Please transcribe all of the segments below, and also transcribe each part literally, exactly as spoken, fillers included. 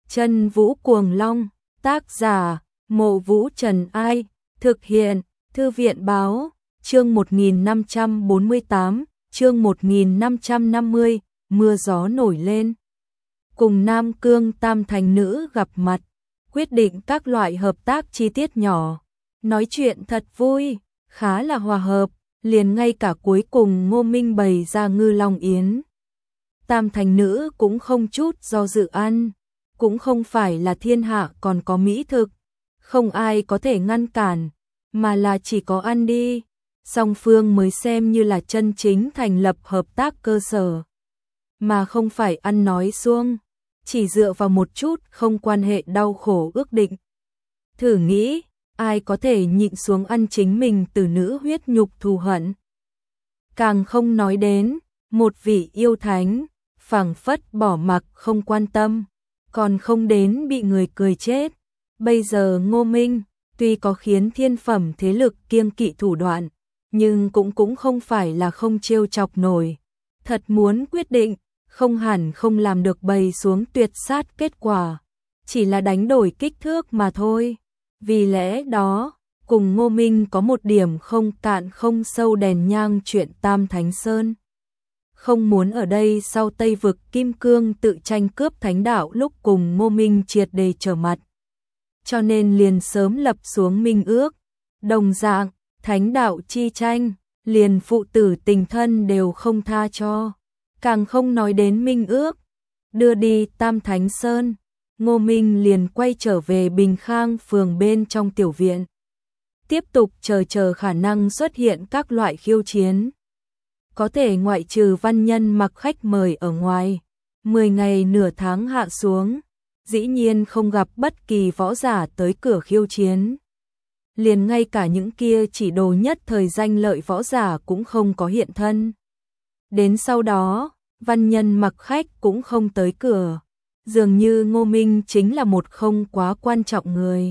Chân Vũ Cuồng Long, tác giả, Mộ Vũ Trần Ai, thực hiện, Thư viện Báo, chương một nghìn năm trăm bốn mươi tám, chương một nghìn năm trăm năm mươi, mưa gió nổi lên. Cùng Nam Cương Tam Thành Nữ gặp mặt, quyết định các loại hợp tác chi tiết nhỏ, nói chuyện thật vui, khá là hòa hợp, liền ngay cả cuối cùng Ngô Minh bày ra Ngư Long Yến. Tam Thành Nữ cũng không chút do dự ăn, cũng không phải là thiên hạ còn có mỹ thực, không ai có thể ngăn cản, mà là chỉ có ăn đi, song phương mới xem như là chân chính thành lập hợp tác cơ sở, mà không phải ăn nói suông, chỉ dựa vào một chút không quan hệ đau khổ ước định. Thử nghĩ, ai có thể nhịn xuống ăn chính mình từ nữ huyết nhục thù hận. Càng không nói đến, một vị yêu thánh, phảng phất bỏ mặc không quan tâm, còn không đến bị người cười chết. Bây giờ Ngô Minh, tuy có khiến thiên phẩm thế lực kiêng kỵ thủ đoạn, nhưng cũng cũng không phải là không trêu chọc nổi. Thật muốn quyết định, không hẳn không làm được bày xuống tuyệt sát kết quả, chỉ là đánh đổi kích thước mà thôi. Vì lẽ đó, cùng Ngô Minh có một điểm không cạn không sâu đèn nhang chuyện Tam Thánh Sơn. Không muốn ở đây sau Tây vực Kim Cương tự tranh cướp thánh đạo lúc cùng Ngô Minh triệt đề trở mặt. Cho nên liền sớm lập xuống minh ước. Đồng dạng, thánh đạo chi tranh, liền phụ tử tình thân đều không tha cho. Càng không nói đến minh ước. Đưa đi Tam Thánh Sơn, Ngô Minh liền quay trở về Bình Khang phường bên trong tiểu viện. Tiếp tục chờ chờ khả năng xuất hiện các loại khiêu chiến. Có thể ngoại trừ văn nhân mặc khách mời ở ngoài, mười ngày nửa tháng hạ xuống, dĩ nhiên không gặp bất kỳ võ giả tới cửa khiêu chiến. Liền ngay cả những kia chỉ đồ nhất thời danh lợi võ giả cũng không có hiện thân. Đến sau đó, văn nhân mặc khách cũng không tới cửa, dường như Ngô Minh chính là một không quá quan trọng người.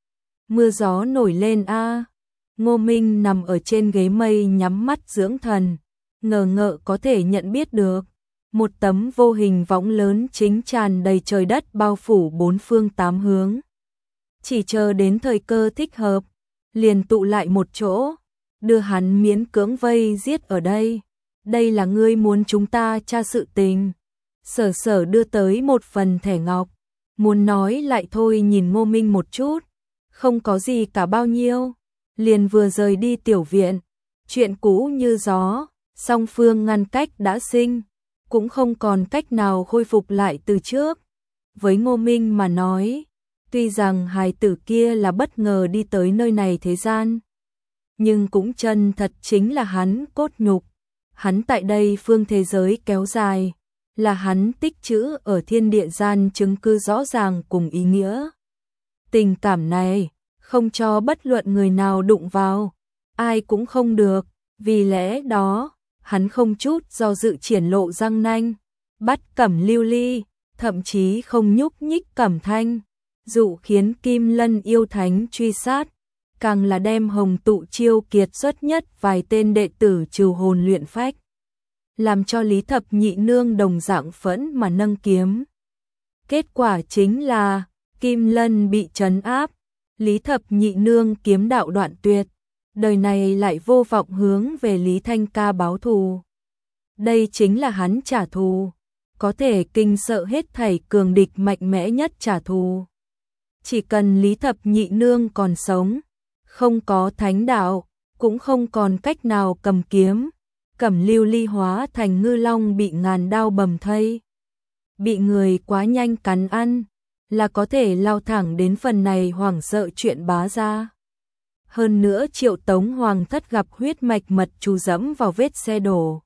Mưa gió nổi lên a. À. Ngô Minh nằm ở trên ghế mây nhắm mắt dưỡng thần, ngờ ngợ có thể nhận biết được một tấm vô hình võng lớn chính tràn đầy trời đất bao phủ bốn phương tám hướng. Chỉ chờ đến thời cơ thích hợp, liền tụ lại một chỗ, đưa hắn miễn cưỡng vây giết ở đây. Đây là ngươi muốn chúng ta tra sự tình. Sở Sở đưa tới một phần thẻ ngọc, muốn nói lại thôi nhìn Ngô Minh một chút, không có gì cả bao nhiêu, liền vừa rời đi tiểu viện, chuyện cũ như gió, song phương ngăn cách đã sinh, cũng không còn cách nào khôi phục lại từ trước. Với Ngô Minh mà nói, tuy rằng hài tử kia là bất ngờ đi tới nơi này thế gian, nhưng cũng chân thật chính là hắn cốt nhục, hắn tại đây phương thế giới kéo dài, là hắn tích trữ ở thiên địa gian chứng cứ rõ ràng cùng ý nghĩa. Tình cảm này, không cho bất luận người nào đụng vào, ai cũng không được, vì lẽ đó, hắn không chút do dự triển lộ răng nanh, bắt Cẩm Lưu Ly, thậm chí không nhúc nhích Cẩm Thanh, dụ khiến Kim Lân yêu thánh truy sát, càng là đem Hồng Tụ chiêu kiệt xuất nhất vài tên đệ tử trừ hồn luyện phách, làm cho Lý Thập Nhị Nương đồng dạng phẫn mà nâng kiếm. Kết quả chính là Kim Lân bị trấn áp, Lý Thập Nhị Nương kiếm đạo đoạn tuyệt, đời này lại vô vọng hướng về Lý Thanh Ca báo thù. Đây chính là hắn trả thù, có thể kinh sợ hết thảy cường địch mạnh mẽ nhất trả thù. Chỉ cần Lý Thập Nhị Nương còn sống, không có thánh đạo, cũng không còn cách nào cầm kiếm, Cẩm Lưu Ly hóa thành ngư long bị ngàn đao bầm thây. Bị người quá nhanh cắn ăn, là có thể lao thẳng đến phần này hoảng sợ chuyện bá ra. Hơn nữa Triệu Tống Hoàng thất gặp huyết mạch mật chú dẫm vào vết xe đổ,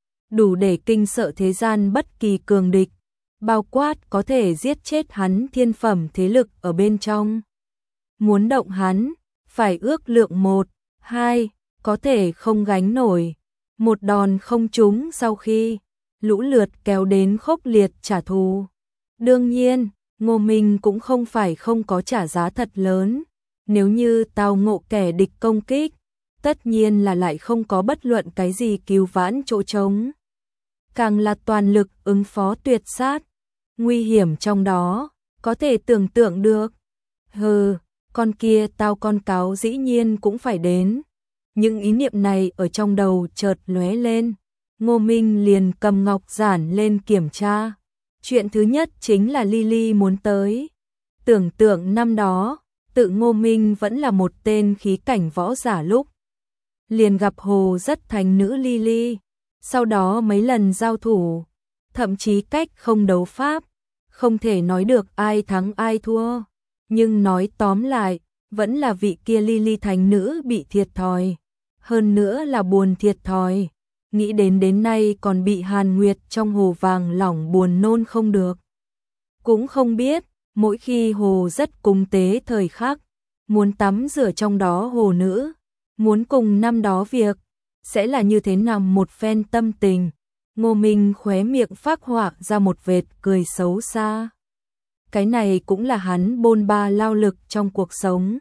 đủ để kinh sợ thế gian bất kỳ cường địch, bao quát có thể giết chết hắn thiên phẩm thế lực ở bên trong. Muốn động hắn, phải ước lượng một, hai, có thể không gánh nổi, một đòn không trúng sau khi, lũ lượt kéo đến khốc liệt trả thù. Đương nhiên, Ngô Minh cũng không phải không có trả giá thật lớn. Nếu như tao ngộ kẻ địch công kích, tất nhiên là lại không có bất luận cái gì cứu vãn chỗ trống. Càng là toàn lực ứng phó tuyệt sát, nguy hiểm trong đó, có thể tưởng tượng được. Hừ, con kia tao con cáo dĩ nhiên cũng phải đến. Những ý niệm này ở trong đầu chợt lóe lên, Ngô Minh liền cầm ngọc giản lên kiểm tra. Chuyện thứ nhất chính là Lily muốn tới. Tưởng tượng năm đó, tự Ngô Minh vẫn là một tên khí cảnh võ giả lúc liền gặp Hồ rất thành nữ Lily, sau đó mấy lần giao thủ, thậm chí cách không đấu pháp, không thể nói được ai thắng ai thua, nhưng nói tóm lại, vẫn là vị kia Lily thành nữ bị thiệt thòi, hơn nữa là buồn thiệt thòi, nghĩ đến đến nay còn bị Hàn Nguyệt trong hồ vàng lỏng buồn nôn không được. Cũng không biết, mỗi khi hồ rất cung tế thời khắc, muốn tắm rửa trong đó hồ nữ, muốn cùng năm đó việc, sẽ là như thế nào một phen tâm tình. Ngô Minh khóe miệng phác họa ra một vệt cười xấu xa. Cái này cũng là hắn bôn ba lao lực trong cuộc sống.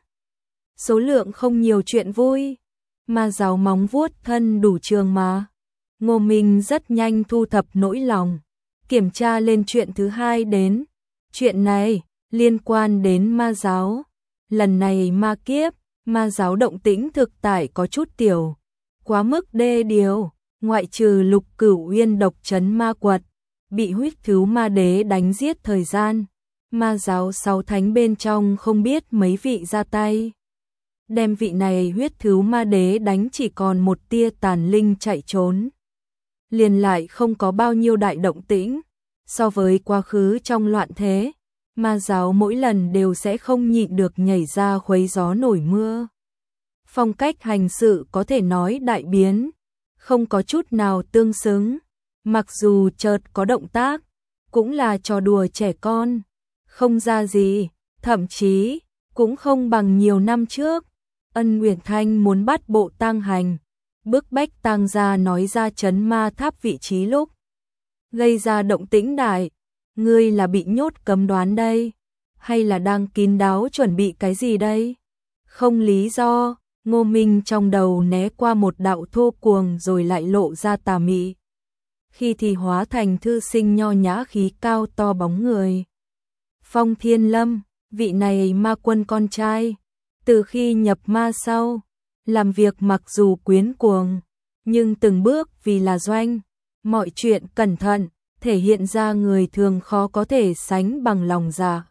Số lượng không nhiều chuyện vui, mà giáo móng vuốt thân đủ trường mà. Ngô Minh rất nhanh thu thập nỗi lòng, kiểm tra lên chuyện thứ hai đến. Chuyện này liên quan đến ma giáo. Lần này ma kiếp, ma giáo động tĩnh thực tại có chút tiểu, quá mức đê điều, ngoại trừ Lục Cửu Uyên độc trấn ma quật, bị huyết thú ma đế đánh giết thời gian, ma giáo sáu thánh bên trong không biết mấy vị ra tay. Đem vị này huyết thú ma đế đánh chỉ còn một tia tàn linh chạy trốn. Liền lại không có bao nhiêu đại động tĩnh, so với quá khứ trong loạn thế. Ma giáo mỗi lần đều sẽ không nhịn được nhảy ra khuấy gió nổi mưa. Phong cách hành sự có thể nói đại biến, không có chút nào tương xứng. Mặc dù chợt có động tác, cũng là trò đùa trẻ con, không ra gì, thậm chí cũng không bằng nhiều năm trước. Ân Uyển Thanh muốn bắt bộ tang hành, bức bách tang gia nói ra trấn ma tháp vị trí lúc gây ra động tĩnh đại. Ngươi là bị nhốt cấm đoán đây, hay là đang kín đáo chuẩn bị cái gì đây? Không lý do, Ngô Minh trong đầu né qua một đạo thô cuồng rồi lại lộ ra tà mị. Khi thì hóa thành thư sinh nho nhã khí cao to bóng người. Phong Thiên Lâm, vị này ma quân con trai, từ khi nhập ma sau, làm việc mặc dù quyến cuồng, nhưng từng bước vì là doanh, mọi chuyện cẩn thận, thể hiện ra người thường khó có thể sánh bằng lòng dạ.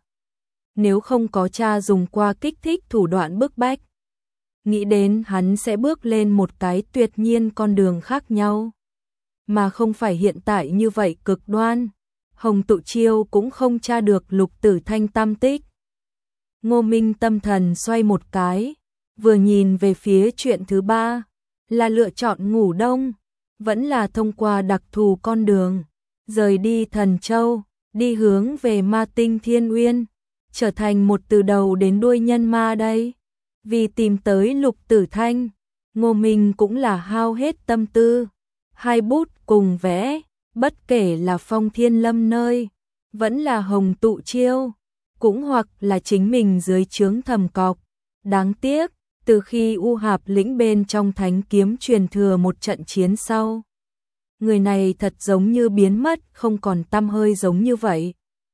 Nếu không có cha dùng qua kích thích thủ đoạn bức bách, nghĩ đến hắn sẽ bước lên một cái tuyệt nhiên con đường khác nhau, mà không phải hiện tại như vậy cực đoan. Hồng Tụ Chiêu cũng không tra được Lục Tử Thanh tam tích. Ngô Minh tâm thần xoay một cái, vừa nhìn về phía chuyện thứ ba, là lựa chọn ngủ đông, vẫn là thông qua đặc thù con đường, rời đi Thần Châu, đi hướng về ma tinh Thiên Uyên, trở thành một từ đầu đến đuôi nhân ma đây. Vì tìm tới Lục Tử Thanh, Ngô Minh cũng là hao hết tâm tư, hai bút cùng vẽ, bất kể là Phong Thiên Lâm nơi, vẫn là Hồng Tụ Chiêu, cũng hoặc là chính mình dưới trướng Thầm Cọc. Đáng tiếc, từ khi U Hạp lĩnh bên trong thánh kiếm truyền thừa một trận chiến sau, người này thật giống như biến mất, không còn tăm hơi giống như vậy.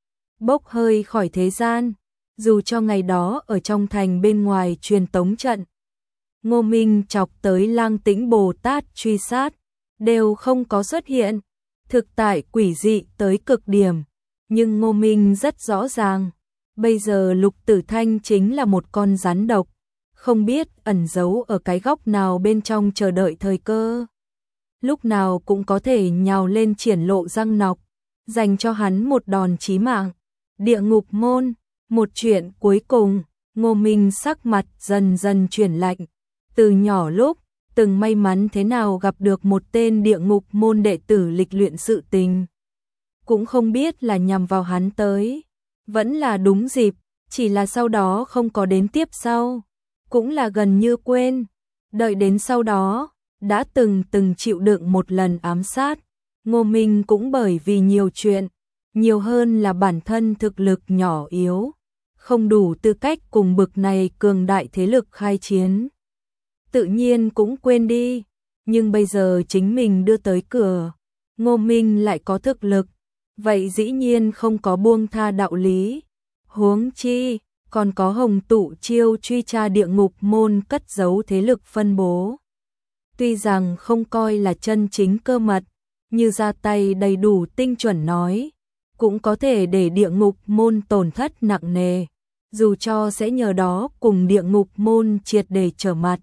Bốc hơi khỏi thế gian, dù cho ngày đó ở trong thành bên ngoài truyền tống trận, Ngô Minh chọc tới Lang Tĩnh Bồ Tát truy sát, đều không có xuất hiện, thực tại quỷ dị tới cực điểm. Nhưng Ngô Minh rất rõ ràng, bây giờ Lục Tử Thanh chính là một con rắn độc, không biết ẩn giấu ở cái góc nào bên trong chờ đợi thời cơ. Lúc nào cũng có thể nhào lên triển lộ răng nọc, dành cho hắn một đòn chí mạng. Địa ngục môn, một chuyện cuối cùng, Ngô Minh sắc mặt dần dần chuyển lạnh. Từ nhỏ lúc, từng may mắn thế nào gặp được một tên địa ngục môn đệ tử lịch luyện sự tình. Cũng không biết là nhằm vào hắn tới, vẫn là đúng dịp, chỉ là sau đó không có đến tiếp sau, cũng là gần như quên. Đợi đến sau đó, đã từng từng chịu đựng một lần ám sát, Ngô Minh cũng bởi vì nhiều chuyện, nhiều hơn là bản thân thực lực nhỏ yếu, không đủ tư cách cùng bực này cường đại thế lực khai chiến. Tự nhiên cũng quên đi, nhưng bây giờ chính mình đưa tới cửa, Ngô Minh lại có thực lực, vậy dĩ nhiên không có buông tha đạo lý. Huống chi, còn có Hồng Tụ chiêu truy tra địa ngục môn cất giấu thế lực phân bố. Tuy rằng không coi là chân chính cơ mật, như ra tay đầy đủ tinh chuẩn nói, cũng có thể để địa ngục môn tổn thất nặng nề, dù cho sẽ nhờ đó cùng địa ngục môn triệt để trở mặt.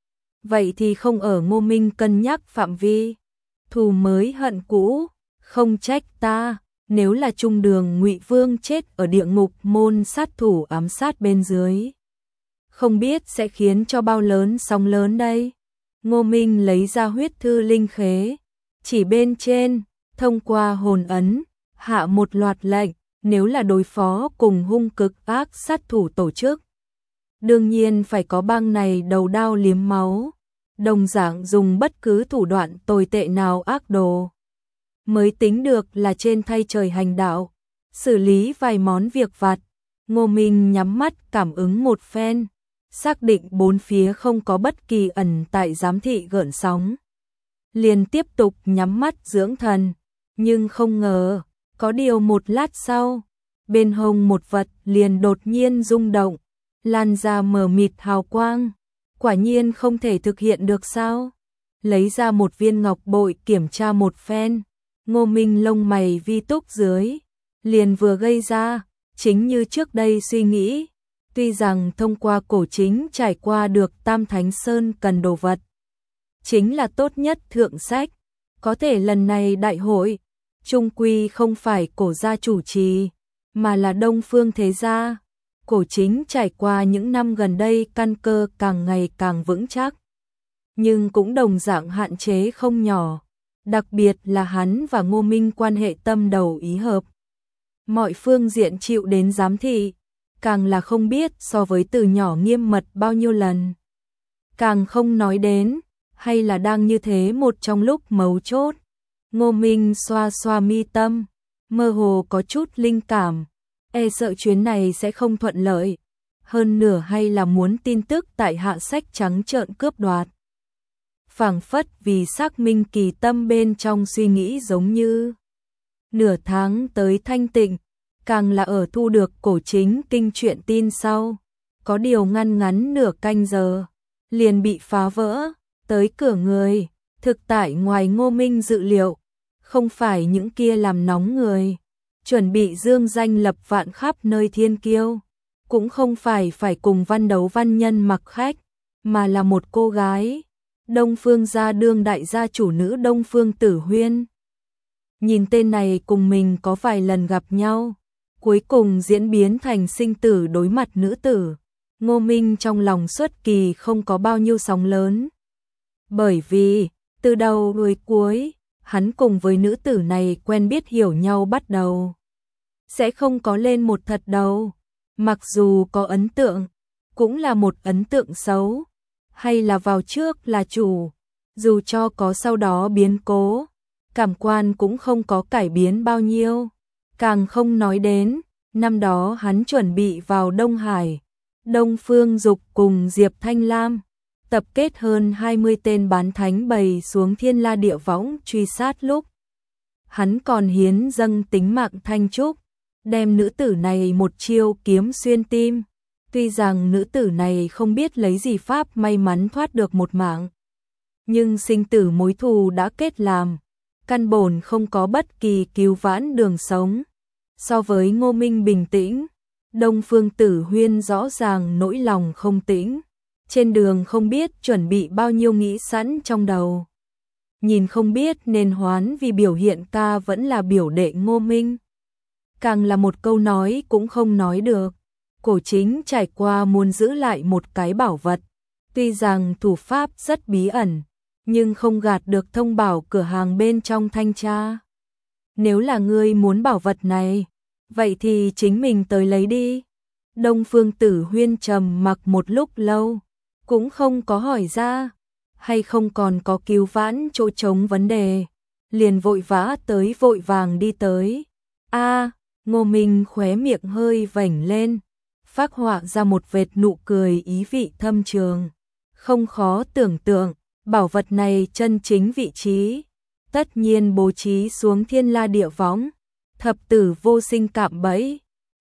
Vậy thì không ở Ngô Minh cân nhắc phạm vi, thù mới hận cũ, không trách ta, nếu là trung đường Ngụy Vương chết ở địa ngục môn sát thủ ám sát bên dưới. Không biết sẽ khiến cho bao lớn sóng lớn đây. Ngô Minh lấy ra huyết thư linh khế, chỉ bên trên, thông qua hồn ấn, hạ một loạt lệnh, nếu là đối phó cùng hung cực ác sát thủ tổ chức. Đương nhiên phải có bang này đầu đao liếm máu, đồng dạng dùng bất cứ thủ đoạn tồi tệ nào ác đồ. Mới tính được là trên thay trời hành đạo, xử lý vài món việc vặt. Ngô Minh nhắm mắt cảm ứng một phen, xác định bốn phía không có bất kỳ ẩn tại giám thị gợn sóng. Liền tiếp tục nhắm mắt dưỡng thần, nhưng không ngờ, có điều một lát sau, bên hông một vật liền đột nhiên rung động, lan ra mờ mịt hào quang, quả nhiên không thể thực hiện được sao? Lấy ra một viên ngọc bội kiểm tra một phen, Ngô Minh lông mày vi túc dưới, liền vừa gây ra, chính như trước đây suy nghĩ, tuy rằng thông qua cổ chính trải qua được Tam Thánh Sơn cần đồ vật, chính là tốt nhất thượng sách, có thể lần này đại hội, trung quy không phải cổ gia chủ trì, mà là Đông Phương thế gia. Cổ chính trải qua những năm gần đây căn cơ càng ngày càng vững chắc, nhưng cũng đồng dạng hạn chế không nhỏ, đặc biệt là hắn và Ngô Minh quan hệ tâm đầu ý hợp. Mọi phương diện chịu đến giám thị, càng là không biết so với từ nhỏ nghiêm mật bao nhiêu lần. Càng không nói đến, hay là đang như thế một trong lúc mấu chốt. Ngô Minh xoa xoa mi tâm, mơ hồ có chút linh cảm, e sợ chuyến này sẽ không thuận lợi, hơn nửa hay là muốn tin tức tại hạ sách trắng trợn cướp đoạt. Phảng phất vì xác minh kỳ tâm bên trong suy nghĩ giống như nửa tháng tới thanh tịnh, càng là ở thu được cổ chính kinh truyện tin sau, có điều ngăn ngắn nửa canh giờ, liền bị phá vỡ, tới cửa người, thực tại ngoài Ngô Minh dự liệu, không phải những kia làm nóng người, chuẩn bị dương danh lập vạn khắp nơi thiên kiêu, cũng không phải phải cùng văn đấu văn nhân mặc khách, mà là một cô gái, Đông Phương gia đương đại gia chủ nữ Đông Phương Tử Huyên. Nhìn tên này cùng mình có vài lần gặp nhau, cuối cùng diễn biến thành sinh tử đối mặt nữ tử, Ngô Minh trong lòng xuất kỳ không có bao nhiêu sóng lớn. Bởi vì, từ đầu đuôi cuối, hắn cùng với nữ tử này quen biết hiểu nhau bắt đầu. Sẽ không có lên một thật đầu, mặc dù có ấn tượng, cũng là một ấn tượng xấu, hay là vào trước là chủ, dù cho có sau đó biến cố, cảm quan cũng không có cải biến bao nhiêu, càng không nói đến, năm đó hắn chuẩn bị vào Đông Hải, Đông Phương Dục cùng Diệp Thanh Lam, tập kết hơn hai mươi tên bán thánh bầy xuống Thiên La Địa Võng truy sát lúc. Hắn còn hiến dâng tính mạng Thanh Trúc, đem nữ tử này một chiêu kiếm xuyên tim. Tuy rằng nữ tử này không biết lấy gì pháp may mắn thoát được một mạng, nhưng sinh tử mối thù đã kết làm, căn bổn không có bất kỳ cứu vãn đường sống. So với Ngô Minh bình tĩnh, Đông Phương Tử Huyên rõ ràng nỗi lòng không tĩnh, trên đường không biết chuẩn bị bao nhiêu nghĩ sẵn trong đầu. Nhìn không biết nên hoán vì biểu hiện ca vẫn là biểu đệ Ngô Minh. Càng là một câu nói cũng không nói được. Cổ chính trải qua muốn giữ lại một cái bảo vật, tuy rằng thủ pháp rất bí ẩn, nhưng không gạt được thông bảo cửa hàng bên trong thanh tra. Nếu là ngươi muốn bảo vật này, vậy thì chính mình tới lấy đi. Đông Phương Tử Huyên trầm mặc một lúc lâu, cũng không có hỏi ra, hay không còn có cứu vãn chỗ trống vấn đề, liền vội vã tới vội vàng đi tới. A, Ngô Minh khóe miệng hơi vểnh lên, phác họa ra một vệt nụ cười ý vị thâm trường. Không khó tưởng tượng, bảo vật này chân chính vị trí, tất nhiên bố trí xuống Thiên La Địa Võng, thập tử vô sinh cạm bẫy,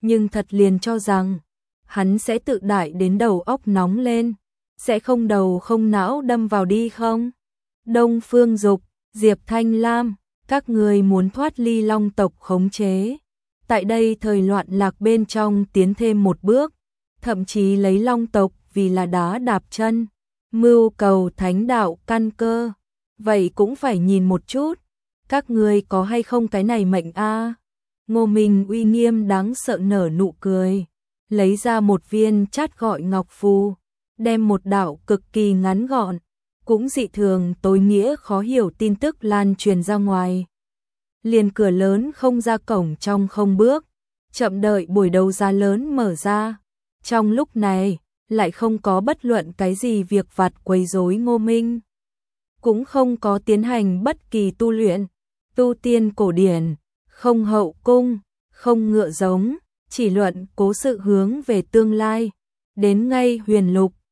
nhưng thật liền cho rằng hắn sẽ tự đại đến đầu óc nóng lên, sẽ không đầu không não đâm vào đi không? Đông Phương Dục, Diệp Thanh Lam, các người muốn thoát ly Long tộc khống chế. Tại đây thời loạn lạc bên trong tiến thêm một bước, thậm chí lấy Long tộc vì là đá đạp chân, mưu cầu thánh đạo căn cơ. Vậy cũng phải nhìn một chút, các người có hay không cái này mệnh a? Ngô Minh uy nghiêm đáng sợ nở nụ cười, lấy ra một viên chát gọi ngọc phù, đem một đạo cực kỳ ngắn gọn, cũng dị thường tối nghĩa khó hiểu tin tức lan truyền ra ngoài. Liền cửa lớn không ra cổng trong không bước, chậm đợi buổi đấu giá lớn mở ra. Trong lúc này, lại không có bất luận cái gì việc vặt quấy rối Ngô Minh. Cũng không có tiến hành bất kỳ tu luyện, tu tiên cổ điển, không hậu cung, không ngựa giống, chỉ luận cố sự hướng về tương lai. Đến ngay huyền lục,